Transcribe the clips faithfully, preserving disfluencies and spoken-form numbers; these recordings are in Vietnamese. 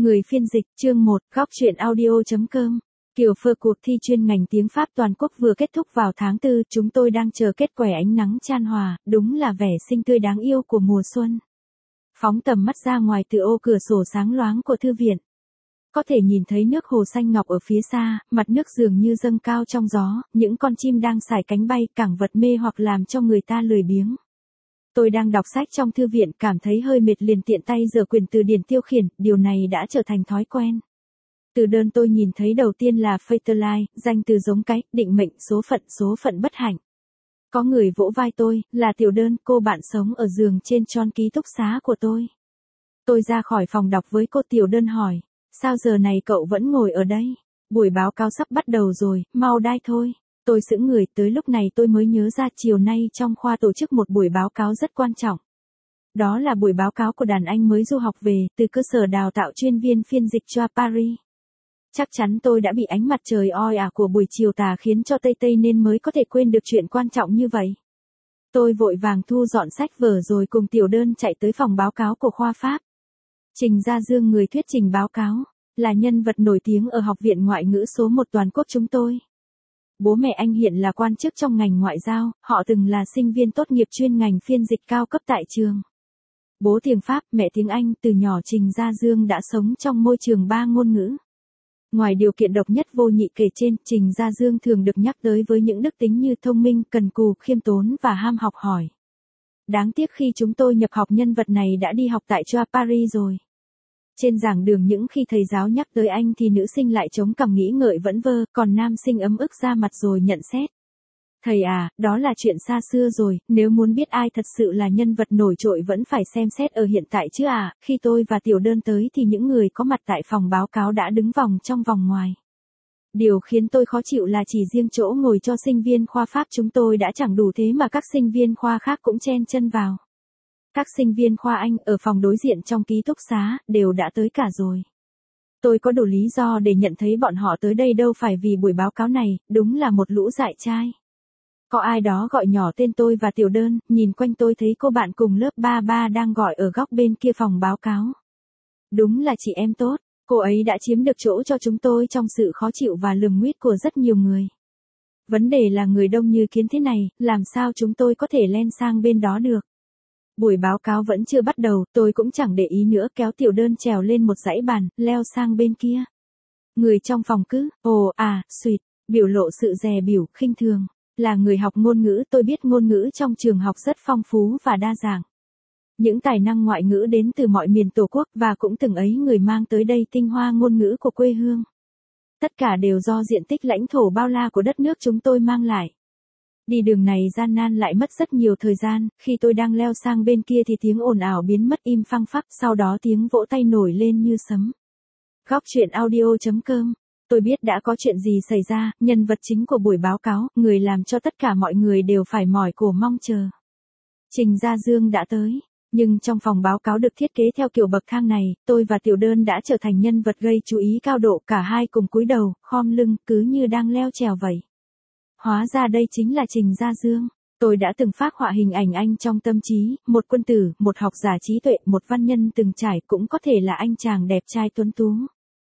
Người phiên dịch, chương một, góc truyện audio.com. Kiểu phơ cuộc thi chuyên ngành tiếng Pháp toàn quốc vừa kết thúc vào tháng tư, chúng tôi đang chờ kết quả ánh nắng chan hòa, đúng là vẻ xinh tươi đáng yêu của mùa xuân. Phóng tầm mắt ra ngoài từ ô cửa sổ sáng loáng của thư viện. Có thể nhìn thấy nước hồ xanh ngọc ở phía xa, mặt nước dường như dâng cao trong gió, những con chim đang sải cánh bay, cảng vật mê hoặc làm cho người ta lười biếng. Tôi đang đọc sách trong thư viện, cảm thấy hơi mệt liền tiện tay giở quyển từ điển tiêu khiển, điều này đã trở thành thói quen. Từ đơn tôi nhìn thấy đầu tiên là Fatalize, danh từ giống cái, định mệnh, số phận, số phận bất hạnh. Có người vỗ vai tôi, là Tiểu Đơn, cô bạn sống ở giường trên tròn ký túc xá của tôi. Tôi ra khỏi phòng đọc với cô. Tiểu Đơn hỏi, sao giờ này cậu vẫn ngồi ở đây? Buổi báo cáo sắp bắt đầu rồi, mau đai thôi. Tôi sững người, tới lúc này tôi mới nhớ ra chiều nay trong khoa tổ chức một buổi báo cáo rất quan trọng. Đó là buổi báo cáo của đàn anh mới du học về, từ cơ sở đào tạo chuyên viên phiên dịch cho Paris. Chắc chắn tôi đã bị ánh mặt trời oi ả của buổi chiều tà khiến cho tây tây nên mới có thể quên được chuyện quan trọng như vậy. Tôi vội vàng thu dọn sách vở rồi cùng Tiểu Đơn chạy tới phòng báo cáo của khoa Pháp. Trình Gia Dương, người thuyết trình báo cáo, là nhân vật nổi tiếng ở Học viện Ngoại ngữ số một toàn quốc chúng tôi. Bố mẹ anh hiện là quan chức trong ngành ngoại giao, họ từng là sinh viên tốt nghiệp chuyên ngành phiên dịch cao cấp tại trường. Bố tiếng Pháp, mẹ tiếng Anh, từ nhỏ Trình Gia Dương đã sống trong môi trường ba ngôn ngữ. Ngoài điều kiện độc nhất vô nhị kể trên, Trình Gia Dương thường được nhắc tới với những đức tính như thông minh, cần cù, khiêm tốn và ham học hỏi. Đáng tiếc khi chúng tôi nhập học nhân vật này đã đi học tại Choa Paris rồi. Trên giảng đường những khi thầy giáo nhắc tới anh thì nữ sinh lại chống cằm nghĩ ngợi vẩn vơ, còn nam sinh ấm ức ra mặt rồi nhận xét. Thầy à, đó là chuyện xa xưa rồi, nếu muốn biết ai thật sự là nhân vật nổi trội vẫn phải xem xét ở hiện tại chứ à. Khi tôi và Tiểu Đơn tới thì những người có mặt tại phòng báo cáo đã đứng vòng trong vòng ngoài. Điều khiến tôi khó chịu là chỉ riêng chỗ ngồi cho sinh viên khoa Pháp chúng tôi đã chẳng đủ, thế mà các sinh viên khoa khác cũng chen chân vào. Các sinh viên khoa Anh ở phòng đối diện trong ký túc xá đều đã tới cả rồi. Tôi có đủ lý do để nhận thấy bọn họ tới đây đâu phải vì buổi báo cáo này, đúng là một lũ dại trai. Có ai đó gọi nhỏ tên tôi và Tiểu Đơn, nhìn quanh tôi thấy cô bạn cùng lớp ba ba đang gọi ở góc bên kia phòng báo cáo. Đúng là chị em tốt, cô ấy đã chiếm được chỗ cho chúng tôi trong sự khó chịu và lườm nguýt của rất nhiều người. Vấn đề là người đông như kiến thế này, làm sao chúng tôi có thể len sang bên đó được. Buổi báo cáo vẫn chưa bắt đầu, tôi cũng chẳng để ý nữa, kéo Tiểu Đơn trèo lên một dãy bàn, leo sang bên kia. Người trong phòng cứ, ồ, à, suýt, biểu lộ sự dè bỉu, khinh thường. Là người học ngôn ngữ, tôi biết ngôn ngữ trong trường học rất phong phú và đa dạng. Những tài năng ngoại ngữ đến từ mọi miền Tổ quốc và cũng từng ấy người mang tới đây tinh hoa ngôn ngữ của quê hương. Tất cả đều do diện tích lãnh thổ bao la của đất nước chúng tôi mang lại. Đi đường này gian nan lại mất rất nhiều thời gian, khi tôi đang leo sang bên kia thì tiếng ồn ào biến mất im phăng phắc, sau đó tiếng vỗ tay nổi lên như sấm. Góc truyện audio.com. Tôi biết đã có chuyện gì xảy ra, nhân vật chính của buổi báo cáo, người làm cho tất cả mọi người đều phải mỏi cổ mong chờ. Trình Gia Dương đã tới, nhưng trong phòng báo cáo được thiết kế theo kiểu bậc thang này, tôi và Tiểu Đơn đã trở thành nhân vật gây chú ý cao độ, cả hai cùng cúi đầu, khom lưng, cứ như đang leo trèo vậy. Hóa ra đây chính là Trình Gia Dương. Tôi đã từng phác họa hình ảnh anh trong tâm trí, một quân tử, một học giả trí tuệ, một văn nhân từng trải, cũng có thể là anh chàng đẹp trai tuấn tú.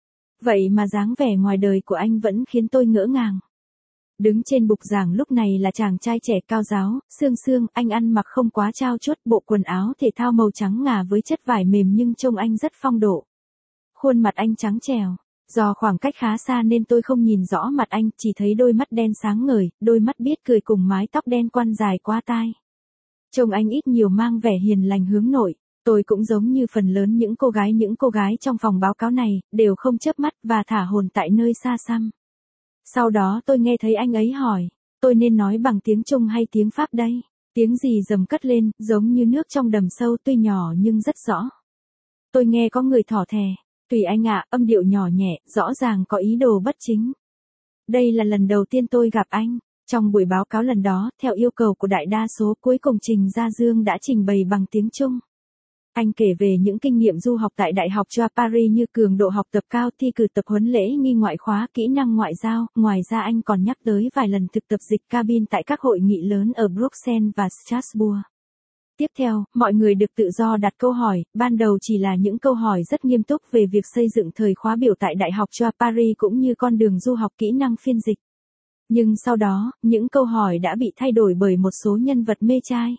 Vậy mà dáng vẻ ngoài đời của anh vẫn khiến tôi ngỡ ngàng. Đứng trên bục giảng lúc này là chàng trai trẻ cao ráo, xương xương, anh ăn mặc không quá trao chuốt, bộ quần áo thể thao màu trắng ngà với chất vải mềm nhưng trông anh rất phong độ. Khuôn mặt anh trắng trẻo, do khoảng cách khá xa nên tôi không nhìn rõ mặt anh, chỉ thấy đôi mắt đen sáng ngời, đôi mắt biết cười cùng mái tóc đen quăn dài qua tai. Trông anh ít nhiều mang vẻ hiền lành hướng nội. Tôi cũng giống như phần lớn những cô gái những cô gái trong phòng báo cáo này, đều không chớp mắt và thả hồn tại nơi xa xăm. Sau đó tôi nghe thấy anh ấy hỏi, tôi nên nói bằng tiếng Trung hay tiếng Pháp đây? Tiếng gì rầm cất lên, giống như nước trong đầm sâu, tuy nhỏ nhưng rất rõ. Tôi nghe có người thỏ thè, tùy anh ạ, âm điệu nhỏ nhẹ, rõ ràng có ý đồ bất chính. Đây là lần đầu tiên tôi gặp anh. Trong buổi báo cáo lần đó, theo yêu cầu của đại đa số, cuối cùng Trình Gia Dương đã trình bày bằng tiếng Trung. Anh kể về những kinh nghiệm du học tại Đại học Choa Paris như cường độ học tập cao, thi cử tập huấn lễ nghi ngoại khóa, kỹ năng ngoại giao. Ngoài ra anh còn nhắc tới vài lần thực tập dịch cabin tại các hội nghị lớn ở Bruxelles và Strasbourg. Tiếp theo, mọi người được tự do đặt câu hỏi, ban đầu chỉ là những câu hỏi rất nghiêm túc về việc xây dựng thời khóa biểu tại Đại học Choa Paris cũng như con đường du học kỹ năng phiên dịch. Nhưng sau đó, những câu hỏi đã bị thay đổi bởi một số nhân vật mê trai.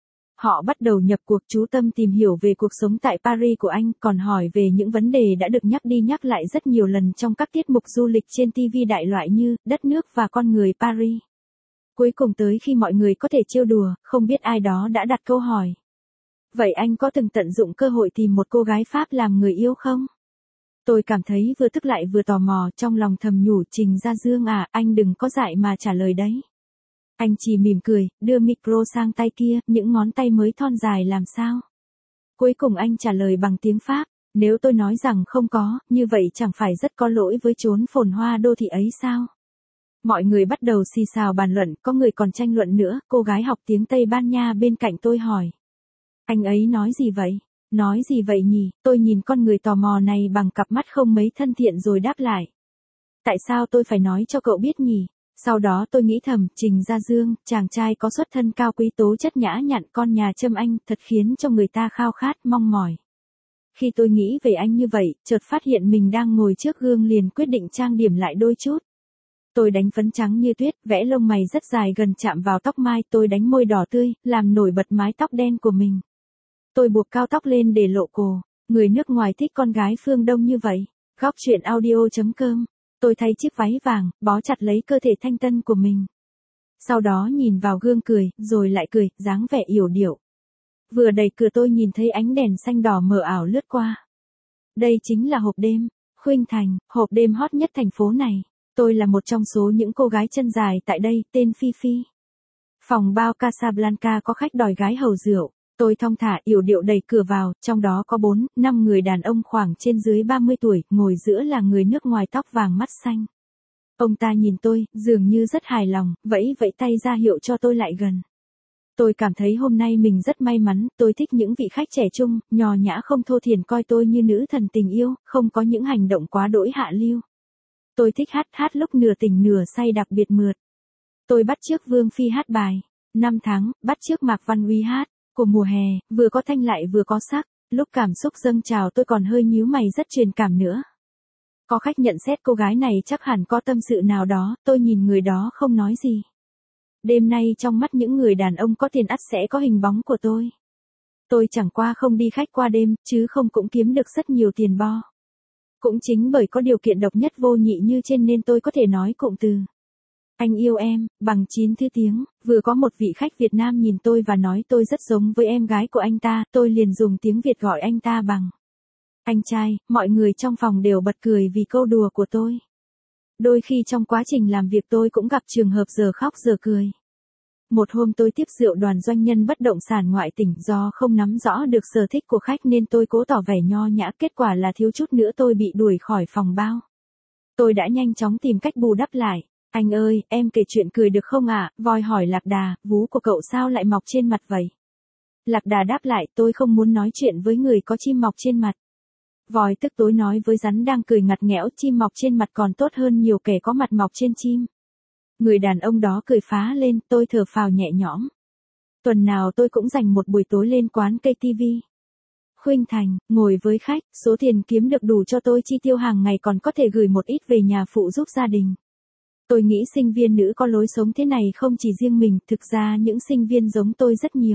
Họ bắt đầu nhập cuộc chú tâm tìm hiểu về cuộc sống tại Paris của anh, còn hỏi về những vấn đề đã được nhắc đi nhắc lại rất nhiều lần trong các tiết mục du lịch trên ti vi đại loại như đất nước và con người Paris. Cuối cùng tới khi mọi người có thể trêu đùa, không biết ai đó đã đặt câu hỏi. Vậy anh có từng tận dụng cơ hội tìm một cô gái Pháp làm người yêu không? Tôi cảm thấy vừa tức lại vừa tò mò, trong lòng thầm nhủ Trình Gia Dương à, anh đừng có dại mà trả lời đấy. Anh chỉ mỉm cười, đưa micro sang tay kia, những ngón tay mới thon dài làm sao. Cuối cùng anh trả lời bằng tiếng Pháp, nếu tôi nói rằng không có, như vậy chẳng phải rất có lỗi với chốn phồn hoa đô thị ấy sao? Mọi người bắt đầu xì xào bàn luận, có người còn tranh luận nữa, cô gái học tiếng Tây Ban Nha bên cạnh tôi hỏi. Anh ấy nói gì vậy? Nói gì vậy nhỉ? Tôi nhìn con người tò mò này bằng cặp mắt không mấy thân thiện rồi đáp lại. Tại sao tôi phải nói cho cậu biết nhỉ? Sau đó tôi nghĩ thầm, Trình Gia Dương, chàng trai có xuất thân cao quý tố chất nhã nhặn con nhà Trâm Anh, thật khiến cho người ta khao khát, mong mỏi. Khi tôi nghĩ về anh như vậy, chợt phát hiện mình đang ngồi trước gương liền quyết định trang điểm lại đôi chút. Tôi đánh phấn trắng như tuyết, vẽ lông mày rất dài gần chạm vào tóc mai, tôi đánh môi đỏ tươi, làm nổi bật mái tóc đen của mình. Tôi buộc cao tóc lên để lộ cổ, người nước ngoài thích con gái phương Đông như vậy. Góc truyện audio chấm com. Tôi thay chiếc váy vàng, bó chặt lấy cơ thể thanh tân của mình. Sau đó nhìn vào gương cười, rồi lại cười, dáng vẻ yểu điệu. Vừa đẩy cửa tôi nhìn thấy ánh đèn xanh đỏ mờ ảo lướt qua. Đây chính là hộp đêm, Khuynh Thành, hộp đêm hot nhất thành phố này. Tôi là một trong số những cô gái chân dài tại đây, tên Phi Phi. Phòng bao Casablanca có khách đòi gái hầu rượu. Tôi thong thả yểu điệu đẩy cửa vào, trong đó có bốn, năm người đàn ông khoảng trên dưới ba mươi tuổi, ngồi giữa là người nước ngoài tóc vàng mắt xanh. Ông ta nhìn tôi, dường như rất hài lòng, vẫy vẫy tay ra hiệu cho tôi lại gần. Tôi cảm thấy hôm nay mình rất may mắn, tôi thích những vị khách trẻ trung, nhò nhã không thô thiển coi tôi như nữ thần tình yêu, không có những hành động quá đỗi hạ lưu. Tôi thích hát hát lúc nửa tỉnh nửa say đặc biệt mượt. Tôi bắt chước Vương Phi hát bài, năm tháng, bắt chước Mạc Văn Uy hát. Của mùa hè, vừa có thanh lại vừa có sắc, lúc cảm xúc dâng trào tôi còn hơi nhíu mày rất truyền cảm nữa. Có khách nhận xét cô gái này chắc hẳn có tâm sự nào đó, tôi nhìn người đó không nói gì. Đêm nay trong mắt những người đàn ông có tiền ắt sẽ có hình bóng của tôi. Tôi chẳng qua không đi khách qua đêm, chứ không cũng kiếm được rất nhiều tiền bo. Cũng chính bởi có điều kiện độc nhất vô nhị như trên nên tôi có thể nói cụm từ anh yêu em, bằng chín thứ tiếng, vừa có một vị khách Việt Nam nhìn tôi và nói tôi rất giống với em gái của anh ta, tôi liền dùng tiếng Việt gọi anh ta bằng anh trai, mọi người trong phòng đều bật cười vì câu đùa của tôi. Đôi khi trong quá trình làm việc tôi cũng gặp trường hợp giờ khóc giờ cười. Một hôm tôi tiếp rượu đoàn doanh nhân bất động sản ngoại tỉnh, do không nắm rõ được sở thích của khách nên tôi cố tỏ vẻ nho nhã, kết quả là thiếu chút nữa tôi bị đuổi khỏi phòng bao. Tôi đã nhanh chóng tìm cách bù đắp lại. Anh ơi, em kể chuyện cười được không ạ? À? Voi hỏi Lạc Đà, vú của cậu sao lại mọc trên mặt vậy? Lạc Đà đáp lại, tôi không muốn nói chuyện với người có chim mọc trên mặt. Voi tức tối nói với rắn đang cười ngặt nghẽo, chim mọc trên mặt còn tốt hơn nhiều kẻ có mặt mọc trên chim. Người đàn ông đó cười phá lên, tôi thở phào nhẹ nhõm. Tuần nào tôi cũng dành một buổi tối lên quán cây ti vi. Khuynh Thành, ngồi với khách, số tiền kiếm được đủ cho tôi chi tiêu hàng ngày, còn có thể gửi một ít về nhà phụ giúp gia đình. Tôi nghĩ sinh viên nữ có lối sống thế này không chỉ riêng mình, thực ra những sinh viên giống tôi rất nhiều.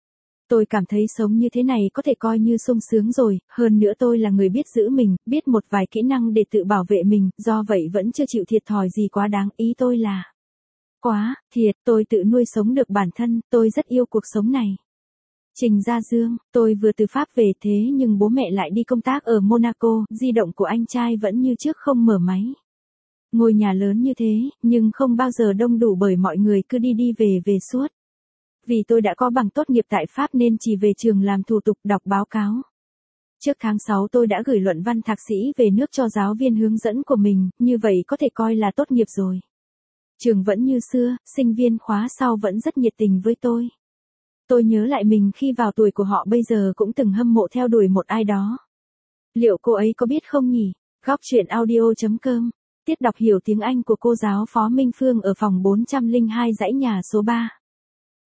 Tôi cảm thấy sống như thế này có thể coi như sung sướng rồi, hơn nữa tôi là người biết giữ mình, biết một vài kỹ năng để tự bảo vệ mình, do vậy vẫn chưa chịu thiệt thòi gì quá đáng, ý tôi là quá, thiệt, tôi tự nuôi sống được bản thân, tôi rất yêu cuộc sống này. Trình Gia Dương, tôi vừa từ Pháp về thế nhưng bố mẹ lại đi công tác ở Monaco, di động của anh trai vẫn như trước không mở máy. Ngôi nhà lớn như thế, nhưng không bao giờ đông đủ bởi mọi người cứ đi đi về về suốt. Vì tôi đã có bằng tốt nghiệp tại Pháp nên chỉ về trường làm thủ tục đọc báo cáo. Trước tháng sáu tôi đã gửi luận văn thạc sĩ về nước cho giáo viên hướng dẫn của mình, như vậy có thể coi là tốt nghiệp rồi. Trường vẫn như xưa, sinh viên khóa sau vẫn rất nhiệt tình với tôi. Tôi nhớ lại mình khi vào tuổi của họ bây giờ cũng từng hâm mộ theo đuổi một ai đó. Liệu cô ấy có biết không nhỉ? Góc truyện audio chấm com. Tiết đọc hiểu tiếng Anh của cô giáo Phó Minh Phương ở phòng bốn trăm lẻ hai dãy nhà số ba.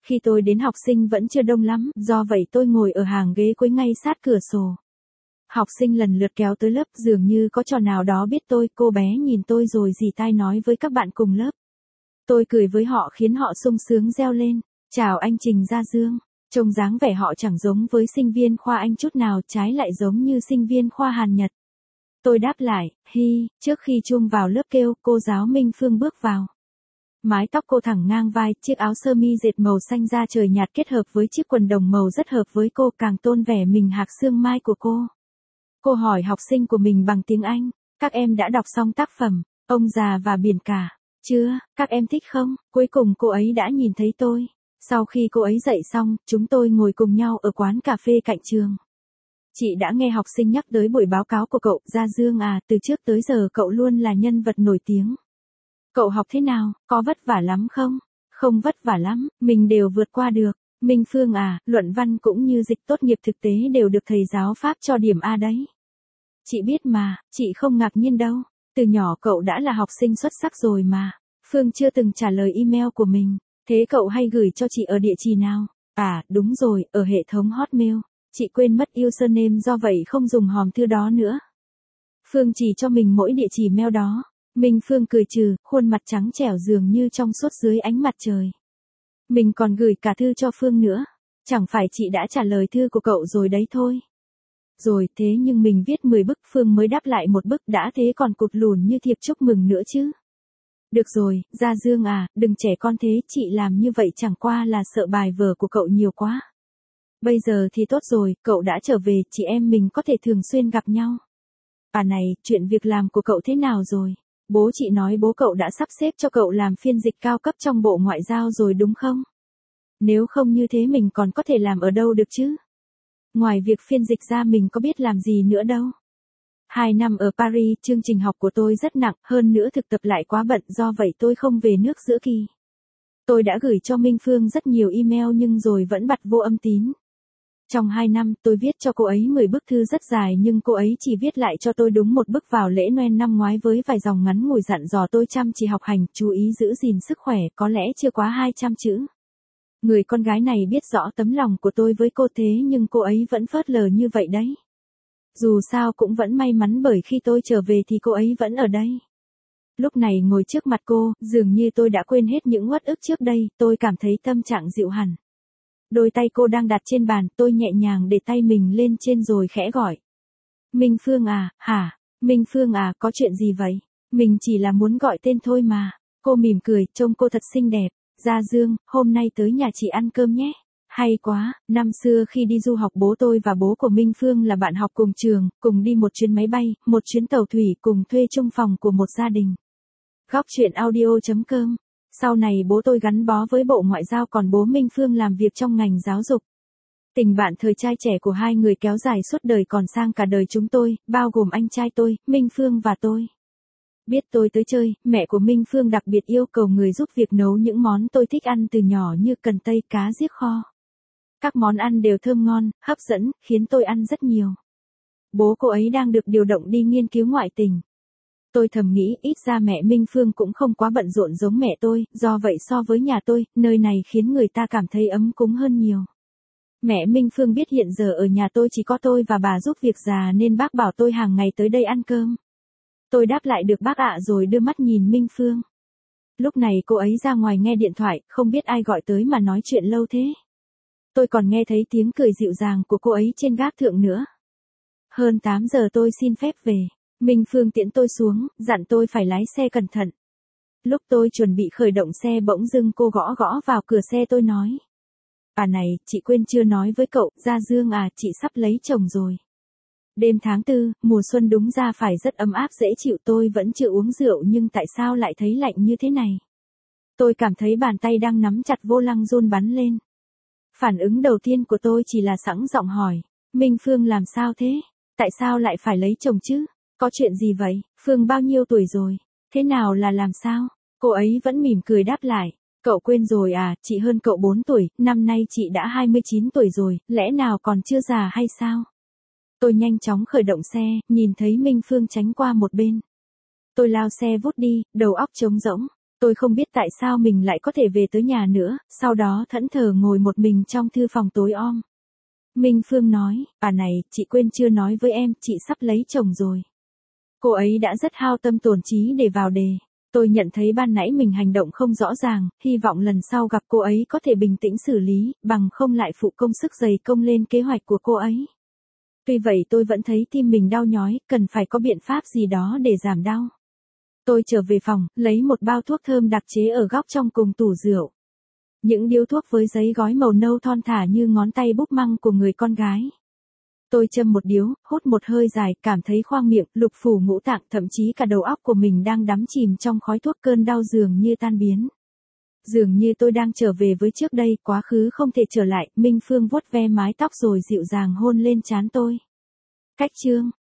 Khi tôi đến học sinh vẫn chưa đông lắm, do vậy tôi ngồi ở hàng ghế cuối ngay sát cửa sổ. Học sinh lần lượt kéo tới lớp, dường như có trò nào đó biết tôi, cô bé nhìn tôi rồi rì tai nói với các bạn cùng lớp. Tôi cười với họ khiến họ sung sướng reo lên. Chào anh Trình Gia Dương. Trông dáng vẻ họ chẳng giống với sinh viên khoa Anh chút nào, trái lại giống như sinh viên khoa Hàn Nhật. Tôi đáp lại, hi, trước khi chuông vào lớp kêu, cô giáo Minh Phương bước vào. Mái tóc cô thẳng ngang vai, chiếc áo sơ mi dệt màu xanh da trời nhạt kết hợp với chiếc quần đồng màu rất hợp với cô, càng tôn vẻ mình hạc xương mai của cô. Cô hỏi học sinh của mình bằng tiếng Anh, các em đã đọc xong tác phẩm, Ông già và biển cả, chưa, các em thích không? Cuối cùng cô ấy đã nhìn thấy tôi. Sau khi cô ấy dạy xong, chúng tôi ngồi cùng nhau ở quán cà phê cạnh trường. Chị đã nghe học sinh nhắc tới buổi báo cáo của cậu, Gia Dương à, từ trước tới giờ cậu luôn là nhân vật nổi tiếng. Cậu học thế nào, có vất vả lắm không? Không vất vả lắm, mình đều vượt qua được. Minh Phương à, luận văn cũng như dịch tốt nghiệp thực tế đều được thầy giáo Pháp cho điểm A đấy. Chị biết mà, chị không ngạc nhiên đâu. Từ nhỏ cậu đã là học sinh xuất sắc rồi mà. Phương chưa từng trả lời email của mình. Thế cậu hay gửi cho chị ở địa chỉ nào? À, đúng rồi, ở hệ thống Hotmail. Chị quên mất username do vậy không dùng hòm thư đó nữa. Phương chỉ cho mình mỗi địa chỉ mail đó. Minh Phương cười trừ, khuôn mặt trắng trẻo dường như trong suốt dưới ánh mặt trời. Mình còn gửi cả thư cho Phương nữa. Chẳng phải chị đã trả lời thư của cậu rồi đấy thôi. Rồi, thế nhưng mình viết mười bức, Phương mới đáp lại một bức, đã thế còn cụt lùn như thiệp chúc mừng nữa chứ. Được rồi, Gia Dương à, đừng trẻ con thế, chị làm như vậy chẳng qua là sợ bài vở của cậu nhiều quá. Bây giờ thì tốt rồi, cậu đã trở về, chị em mình có thể thường xuyên gặp nhau. À này, chuyện việc làm của cậu thế nào rồi? Bố chị nói bố cậu đã sắp xếp cho cậu làm phiên dịch cao cấp trong Bộ Ngoại giao rồi đúng không? Nếu không như thế mình còn có thể làm ở đâu được chứ? Ngoài việc phiên dịch ra mình có biết làm gì nữa đâu. Hai năm ở Paris, chương trình học của tôi rất nặng, hơn nữa thực tập lại quá bận, do vậy tôi không về nước giữa kỳ. Tôi đã gửi cho Minh Phương rất nhiều email nhưng rồi vẫn bặt vô âm tín. Trong hai năm, tôi viết cho cô ấy mười bức thư rất dài nhưng cô ấy chỉ viết lại cho tôi đúng một bức vào lễ Noel năm ngoái với vài dòng ngắn ngủi dặn dò tôi chăm chỉ học hành, chú ý giữ gìn sức khỏe, có lẽ chưa quá hai trăm chữ. Người con gái này biết rõ tấm lòng của tôi với cô thế nhưng cô ấy vẫn phớt lờ như vậy đấy. Dù sao cũng vẫn may mắn bởi khi tôi trở về thì cô ấy vẫn ở đây. Lúc này ngồi trước mặt cô, dường như tôi đã quên hết những uất ức trước đây, tôi cảm thấy tâm trạng dịu hẳn. Đôi tay cô đang đặt trên bàn, tôi nhẹ nhàng để tay mình lên trên rồi khẽ gọi. Minh Phương à, hả? Minh Phương à, có chuyện gì vậy? Mình chỉ là muốn gọi tên thôi mà. Cô mỉm cười, trông cô thật xinh đẹp. Gia Dương, hôm nay tới nhà chị ăn cơm nhé. Hay quá, năm xưa khi đi du học bố tôi và bố của Minh Phương là bạn học cùng trường, cùng đi một chuyến máy bay, một chuyến tàu thủy, cùng thuê chung phòng của một gia đình. Góc chuyện audio chấm com. Sau này bố tôi gắn bó với Bộ Ngoại giao còn bố Minh Phương làm việc trong ngành giáo dục. Tình bạn thời trai trẻ của hai người kéo dài suốt đời còn sang cả đời chúng tôi, bao gồm anh trai tôi, Minh Phương và tôi. Biết tôi tới chơi, mẹ của Minh Phương đặc biệt yêu cầu người giúp việc nấu những món tôi thích ăn từ nhỏ như cần tây, cá giết kho. Các món ăn đều thơm ngon, hấp dẫn, khiến tôi ăn rất nhiều. Bố cô ấy đang được điều động đi nghiên cứu ngoại tình. Tôi thầm nghĩ ít ra mẹ Minh Phương cũng không quá bận rộn giống mẹ tôi, do vậy so với nhà tôi, nơi này khiến người ta cảm thấy ấm cúng hơn nhiều. Mẹ Minh Phương biết hiện giờ ở nhà tôi chỉ có tôi và bà giúp việc già nên bác bảo tôi hàng ngày tới đây ăn cơm. Tôi đáp lại được bác ạ rồi đưa mắt nhìn Minh Phương. Lúc này cô ấy ra ngoài nghe điện thoại, không biết ai gọi tới mà nói chuyện lâu thế. Tôi còn nghe thấy tiếng cười dịu dàng của cô ấy trên gác thượng nữa. Hơn tám giờ tôi xin phép về. Minh Phương tiễn tôi xuống, dặn tôi phải lái xe cẩn thận. Lúc tôi chuẩn bị khởi động xe bỗng dưng cô gõ gõ vào cửa xe tôi nói. À này, chị quên chưa nói với cậu, Gia Dương à, chị sắp lấy chồng rồi. Đêm tháng tư, mùa xuân đúng ra phải rất ấm áp dễ chịu, tôi vẫn chưa uống rượu nhưng tại sao lại thấy lạnh như thế này? Tôi cảm thấy bàn tay đang nắm chặt vô lăng run bắn lên. Phản ứng đầu tiên của tôi chỉ là sẵn giọng hỏi. Minh Phương làm sao thế? Tại sao lại phải lấy chồng chứ? Có chuyện gì vậy? Phương bao nhiêu tuổi rồi? Thế nào là làm sao? Cô ấy vẫn mỉm cười đáp lại. Cậu quên rồi à, chị hơn cậu bốn tuổi, năm nay chị đã hai mươi chín tuổi rồi, lẽ nào còn chưa già hay sao? Tôi nhanh chóng khởi động xe, nhìn thấy Minh Phương tránh qua một bên. Tôi lao xe vút đi, đầu óc trống rỗng. Tôi không biết tại sao mình lại có thể về tới nhà nữa, sau đó thẫn thờ ngồi một mình trong thư phòng tối om. Minh Phương nói, bà này, chị quên chưa nói với em, chị sắp lấy chồng rồi. Cô ấy đã rất hao tâm tổn trí để vào đề. Tôi nhận thấy ban nãy mình hành động không rõ ràng, hy vọng lần sau gặp cô ấy có thể bình tĩnh xử lý, bằng không lại phụ công sức dày công lên kế hoạch của cô ấy. Tuy vậy tôi vẫn thấy tim mình đau nhói, cần phải có biện pháp gì đó để giảm đau. Tôi trở về phòng, lấy một bao thuốc thơm đặc chế ở góc trong cùng tủ rượu. Những điếu thuốc với giấy gói màu nâu thon thả như ngón tay búp măng của người con gái. Tôi châm một điếu, hút một hơi dài, cảm thấy khoang miệng, lục phủ ngũ tạng, thậm chí cả đầu óc của mình đang đắm chìm trong khói thuốc, cơn đau dường như tan biến. Dường như tôi đang trở về với trước đây, quá khứ không thể trở lại. Minh Phương vuốt ve mái tóc rồi dịu dàng hôn lên trán tôi. Cách chương